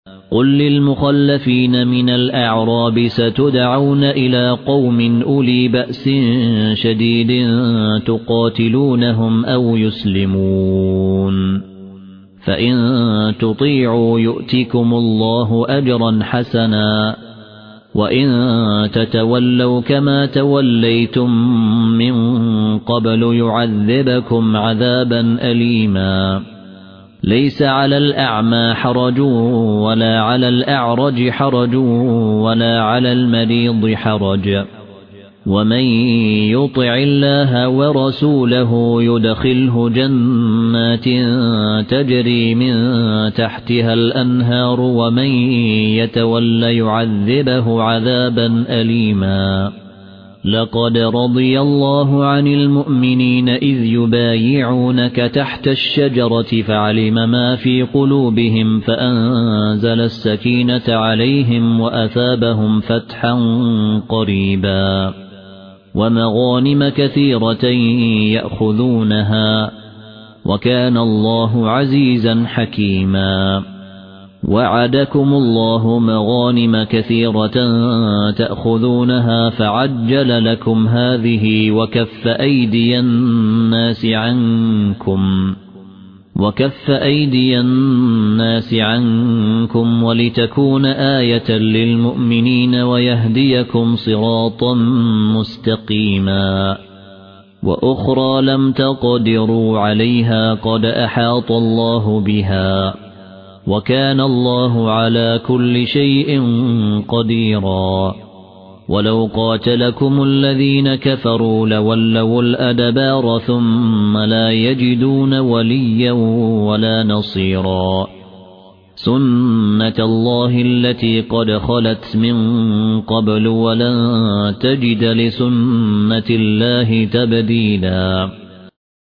قل للمخلفين من الأعراب ستدعون إلى قوم أولي بأس شديد تقاتلونهم أو يسلمون فإن تطيعوا يؤتكم الله أجرا حسنا وإن تتولوا كما توليتم من قبل يعذبكم عذابا أليما ليس على الأعمى حرج ولا على الأعرج حرج ولا على المريض حرج ومن يطع الله ورسوله يدخله جنات تجري من تحتها الأنهار ومن يتولى يعذبه عذابا أليما لقد رضي الله عن المؤمنين إذ يبايعونك تحت الشجرة فعلم ما في قلوبهم فأنزل السكينة عليهم وأثابهم فتحا قريبا ومغانم كثيرة يأخذونها وكان الله عزيزا حكيما وعدكم الله مغانم كثيرة تأخذونها فعجل لكم هذه وكف أيدي الناس عنكم ولتكون آية للمؤمنين ويهديكم صراطا مستقيما وأخرى لم تقدروا عليها قد أحاط الله بها وكان الله على كل شيء قديرا ولو قاتلكم الذين كفروا لولوا الأدبار ثم لا يجدون وليا ولا نصيرا سنة الله التي قد خلت من قبل ولن تجد لسنة الله تبديلا